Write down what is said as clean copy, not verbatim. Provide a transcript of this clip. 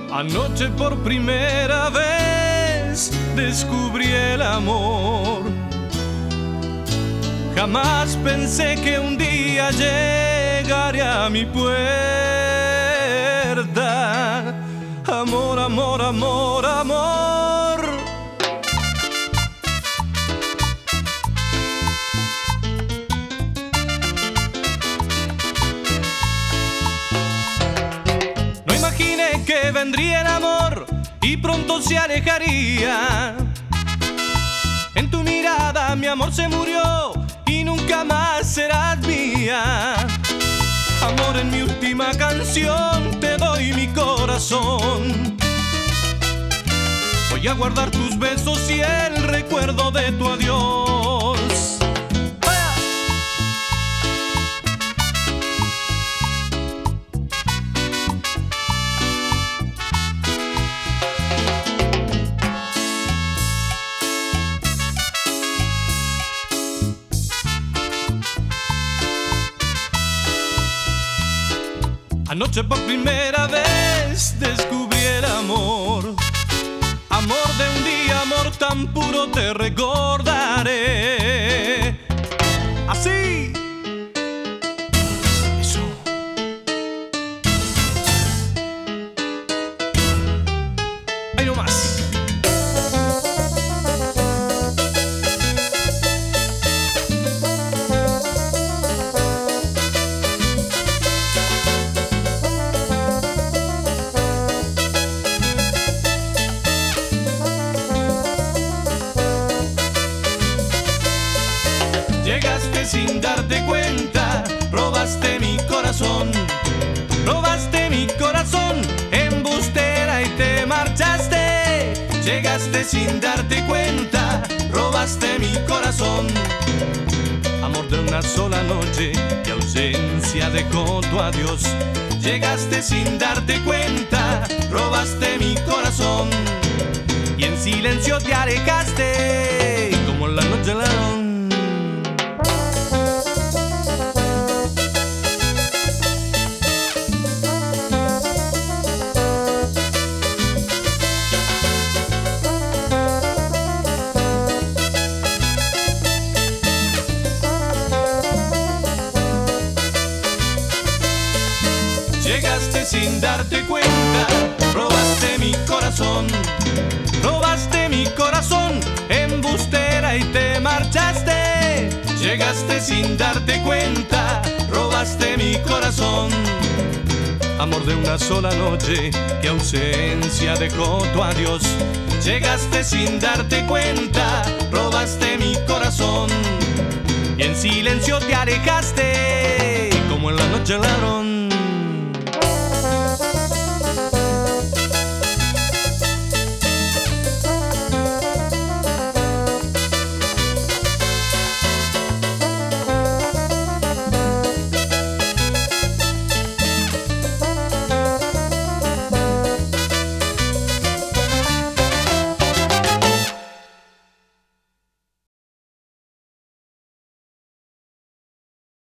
Anoche por primera vez descubrí el amor. Jamás pensé que un día llegaría a mi puerta. Amor, amor, amor, amor. No imaginé que vendría el amor y pronto se alejaría. En tu mirada mi amor se murió y nunca más serás mía. Amor, en mi última canción te doy mi corazón. Voy a guardar tus besos y el recuerdo de tu adiós. Anoche por primera vez descubrí el amor. Amor de un día, amor tan puro, te recordaré. Así. Eso. Ahí nomás. Llegaste sin darte cuenta, robaste mi corazón. Robaste mi corazón, embustera, y te marchaste. Llegaste sin darte cuenta, robaste mi corazón. Amor de una sola noche, que ausencia dejó tu adiós. Llegaste sin darte cuenta, robaste mi corazón. Y en silencio te alejaste, como la noche ladrón. Llegaste sin darte cuenta, robaste mi corazón. Robaste mi corazón, embustera, y te marchaste. Llegaste sin darte cuenta, robaste mi corazón. Amor de una sola noche, que ausencia dejó tu adiós. Llegaste sin darte cuenta, robaste mi corazón. Y en silencio te alejaste, como en la noche ladrón.